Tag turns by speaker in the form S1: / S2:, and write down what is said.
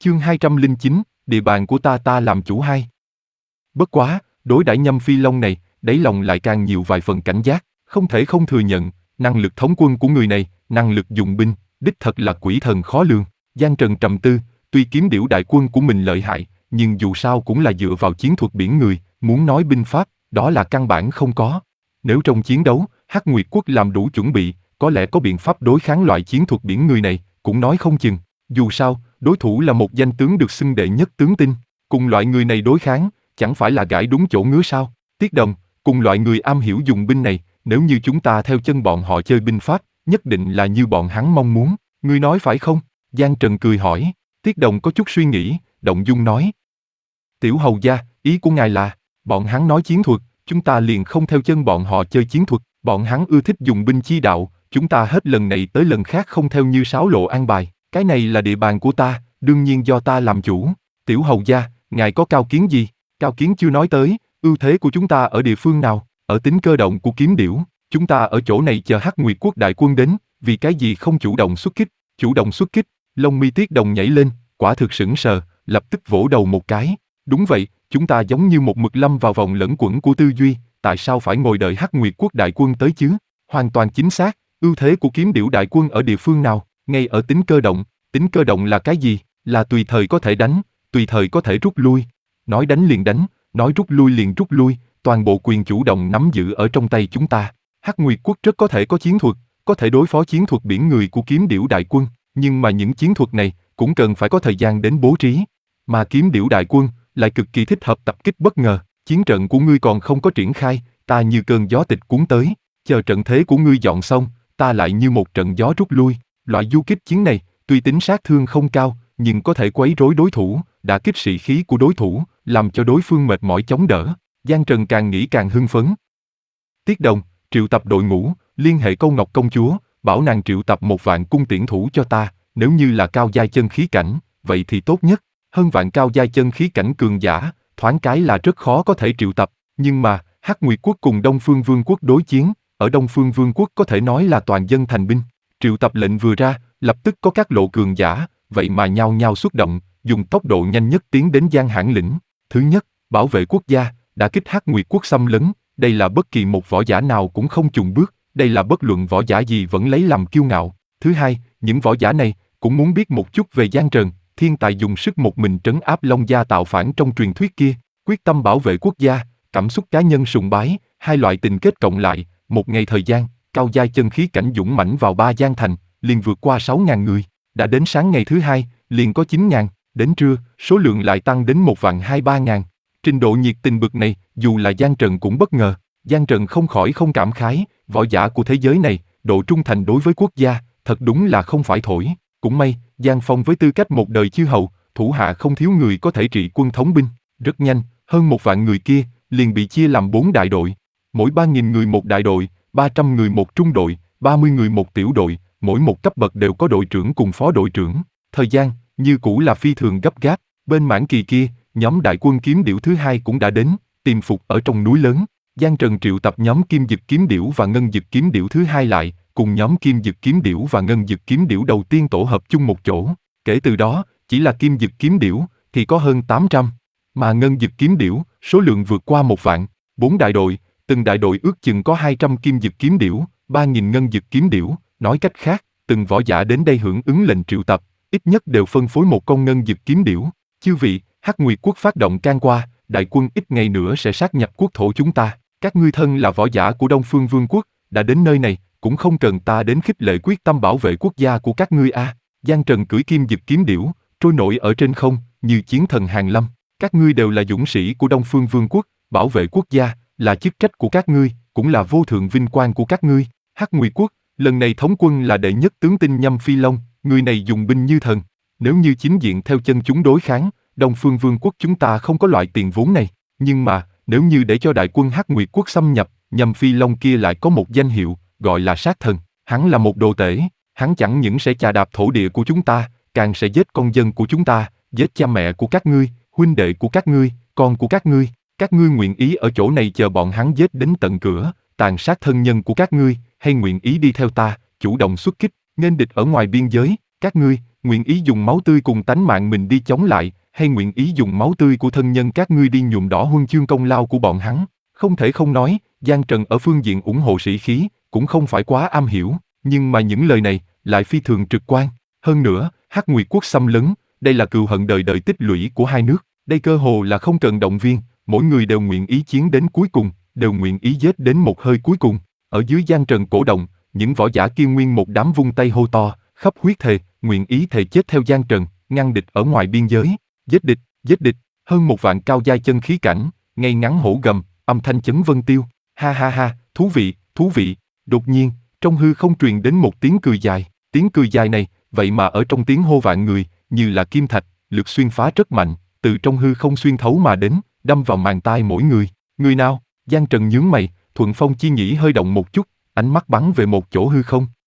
S1: Chương 209, địa bàn của ta làm chủ hai. Bất quá, đối đãi Nhâm Phi Long này, đáy lòng lại càng nhiều vài phần cảnh giác, không thể không thừa nhận, năng lực thống quân của người này, năng lực dùng binh, đích thật là quỷ thần khó lường. Giang Trần trầm tư, tuy kiếm điểu đại quân của mình lợi hại, nhưng dù sao cũng là dựa vào chiến thuật biển người, muốn nói binh pháp, đó là căn bản không có. Nếu trong chiến đấu, Hắc Nguyệt Quốc làm đủ chuẩn bị, có lẽ có biện pháp đối kháng loại chiến thuật biển người này, cũng nói không chừng. Dù sao, đối thủ là một danh tướng được xưng đệ nhất tướng tinh, cùng loại người này đối kháng, chẳng phải là gãi đúng chỗ ngứa sao? Tiết Đồng, cùng loại người am hiểu dùng binh này, nếu như chúng ta theo chân bọn họ chơi binh pháp, nhất định là như bọn hắn mong muốn, ngươi nói phải không? Giang Trần cười hỏi. Tiết Đồng có chút suy nghĩ, động dung nói. Tiểu hầu gia, ý của ngài là, bọn hắn nói chiến thuật, chúng ta liền không theo chân bọn họ chơi chiến thuật, bọn hắn ưa thích dùng binh chi đạo, chúng ta hết lần này tới lần khác không theo như sáo lộ an bài, cái này là địa bàn của ta, đương nhiên do ta làm chủ. Tiểu hầu gia, ngài có cao kiến gì? Cao kiến chưa nói tới, ưu thế của chúng ta ở địa phương nào? Ở tính cơ động của kiếm điểu, chúng ta ở chỗ này chờ Hắc Nguyệt Quốc đại quân đến, vì cái gì không chủ động xuất kích? Chủ động xuất kích, lông mi Tiết Đồng nhảy lên, quả thực sững sờ, lập tức vỗ đầu một cái. Đúng vậy, chúng ta giống như một mực lâm vào vòng lẫn quẩn của tư duy, tại sao phải ngồi đợi Hắc Nguyệt Quốc đại quân tới chứ? Hoàn toàn chính xác, ưu thế của kiếm điểu đại quân ở địa phương nào? Ngay ở tính cơ động. Tính cơ động là cái gì? Là tùy thời có thể đánh, tùy thời có thể rút lui. Nói đánh liền đánh, nói rút lui liền rút lui, toàn bộ quyền chủ động nắm giữ ở trong tay chúng ta. Hắc Nguyệt Quốc rất có thể có chiến thuật, có thể đối phó chiến thuật biển người của kiếm điểu đại quân, nhưng mà những chiến thuật này cũng cần phải có thời gian đến bố trí. Mà kiếm điểu đại quân lại cực kỳ thích hợp tập kích bất ngờ. Chiến trận của ngươi còn không có triển khai, ta như cơn gió tịch cuốn tới, chờ trận thế của ngươi dọn xong, ta lại như một trận gió rút lui. Loại du kích chiến này, tuy tính sát thương không cao, nhưng có thể quấy rối đối thủ, đả kích sĩ khí của đối thủ, làm cho đối phương mệt mỏi chống đỡ. Giang Trần càng nghĩ càng hưng phấn. Tiết Đồng, triệu tập đội ngũ, liên hệ Câu Ngọc công chúa, bảo nàng triệu tập 1.000 cung tiễn thủ cho ta, nếu như là cao giai chân khí cảnh, vậy thì tốt nhất. Hơn vạn cao giai chân khí cảnh cường giả, thoáng cái là rất khó có thể triệu tập, nhưng mà, Hắc Nguyệt Quốc cùng Đông Phương Vương Quốc đối chiến, ở Đông Phương Vương Quốc có thể nói là toàn dân thành binh. Triệu tập lệnh vừa ra, lập tức có các lộ cường giả, vậy mà nhao nhao xuất động, dùng tốc độ nhanh nhất tiến đến Giang Hãn lĩnh. Thứ nhất, bảo vệ quốc gia, đả kích Hắc Nguyệt Quốc xâm lấn, đây là bất kỳ một võ giả nào cũng không chùn bước, đây là bất luận võ giả gì vẫn lấy làm kiêu ngạo. Thứ hai, những võ giả này cũng muốn biết một chút về Giang Trần, thiên tài dùng sức một mình trấn áp Long Gia tạo phản trong truyền thuyết kia, quyết tâm bảo vệ quốc gia, cảm xúc cá nhân sùng bái, hai loại tình kết cộng lại, một ngày thời gian, cao giai chân khí cảnh dũng mãnh vào Ba Giang thành, liền vượt qua 6.000 người, đã đến sáng ngày thứ hai, liền có 9.000, đến trưa, số lượng lại tăng đến 1.223.000. Trình độ nhiệt tình bực này, dù là Giang Trần cũng bất ngờ. Giang Trần không khỏi không cảm khái, võ giả của thế giới này, độ trung thành đối với quốc gia, thật đúng là không phải thổi. Cũng may, Giang Phong với tư cách một đời chư hầu, thủ hạ không thiếu người có thể trị quân thống binh. Rất nhanh, hơn 1.000 người kia, liền bị chia làm 4 đại đội. Mỗi 3.000 người một đại đội, 300 người một trung đội, 30 người một tiểu đội, mỗi một cấp bậc đều có đội trưởng cùng phó đội trưởng. Thời gian, như cũ là phi thường gấp gáp. Bên mãn kỳ kia, nhóm đại quân kiếm điểu thứ hai cũng đã đến, tìm phục ở trong núi lớn. Giang Trần triệu tập nhóm kim dực kiếm điểu và ngân dực kiếm điểu thứ hai lại, cùng nhóm kim dực kiếm điểu và ngân dực kiếm điểu đầu tiên tổ hợp chung một chỗ. Kể từ đó, chỉ là kim dực kiếm điểu thì có hơn 800, mà ngân dực kiếm điểu, số lượng vượt qua 1.000. 4 đại đội, từng đại đội ước chừng có 200 kim dực kiếm điểu, 3.000 ngân dực kiếm điểu. Nói cách khác, từng võ giả đến đây hưởng ứng lệnh triệu tập, ít nhất đều phân phối một con ngân dực kiếm điểu. Chư vị, Hắc Nguyệt Quốc phát động can qua, đại quân ít ngày nữa sẽ sát nhập quốc thổ chúng ta. Các ngươi thân là võ giả của Đông Phương Vương Quốc, đã đến nơi này, cũng không cần ta đến khích lệ quyết tâm bảo vệ quốc gia của các ngươi a. Giang Trần cưỡi kim dực kiếm điểu, trôi nổi ở trên không, như chiến thần hàng lâm. Các ngươi đều là dũng sĩ của Đông Phương Vương Quốc, bảo vệ quốc gia là chức trách của các ngươi, cũng là vô thượng vinh quang của các ngươi. Hắc Nguyệt Quốc, lần này thống quân là đệ nhất tướng tinh Nhâm Phi Long, người này dùng binh như thần. Nếu như chính diện theo chân chúng đối kháng, Đông Phương Vương Quốc chúng ta không có loại tiền vốn này. Nhưng mà, nếu như để cho đại quân Hắc Nguyệt Quốc xâm nhập, Nhâm Phi Long kia lại có một danh hiệu, gọi là sát thần. Hắn là một đồ tể, hắn chẳng những sẽ chà đạp thổ địa của chúng ta, càng sẽ giết con dân của chúng ta, giết cha mẹ của các ngươi, huynh đệ của các ngươi, con của các ngươi. Các ngươi nguyện ý ở chỗ này chờ bọn hắn giết đến tận cửa, tàn sát thân nhân của các ngươi, hay nguyện ý đi theo ta, chủ động xuất kích, nghênh địch ở ngoài biên giới. Các ngươi, nguyện ý dùng máu tươi cùng tánh mạng mình đi chống lại, hay nguyện ý dùng máu tươi của thân nhân các ngươi đi nhuộm đỏ huân chương công lao của bọn hắn. Không thể không nói, Giang Trần ở phương diện ủng hộ sĩ khí, cũng không phải quá am hiểu, nhưng mà những lời này lại phi thường trực quan. Hơn nữa, Hắc Nguyệt quốc xâm lấn, đây là cừu hận đời đời tích lũy của hai nước, đây cơ hồ là không cần động viên, mỗi người đều nguyện ý chiến đến cuối cùng, đều nguyện ý giết đến một hơi cuối cùng. Ở dưới Giang Trần cổ động, những võ giả kia nguyên một đám vung tay hô to, khắp huyết thề, nguyện ý thề chết theo Giang Trần, ngăn địch ở ngoài biên giới, giết địch, hơn 1 vạn cao giai chân khí cảnh, ngay ngắn hổ gầm, âm thanh chấn vân tiêu, ha ha ha, thú vị. Đột nhiên, trong hư không truyền đến một tiếng cười dài này, vậy mà ở trong tiếng hô vạn người, như là kim thạch, lực xuyên phá rất mạnh, từ trong hư không xuyên thấu mà đến, đâm vào màng tai mỗi người. Người nào? Giang Trần nhướng mày, thuận phong chi nhĩ hơi động một chút, ánh mắt bắn về một chỗ hư không,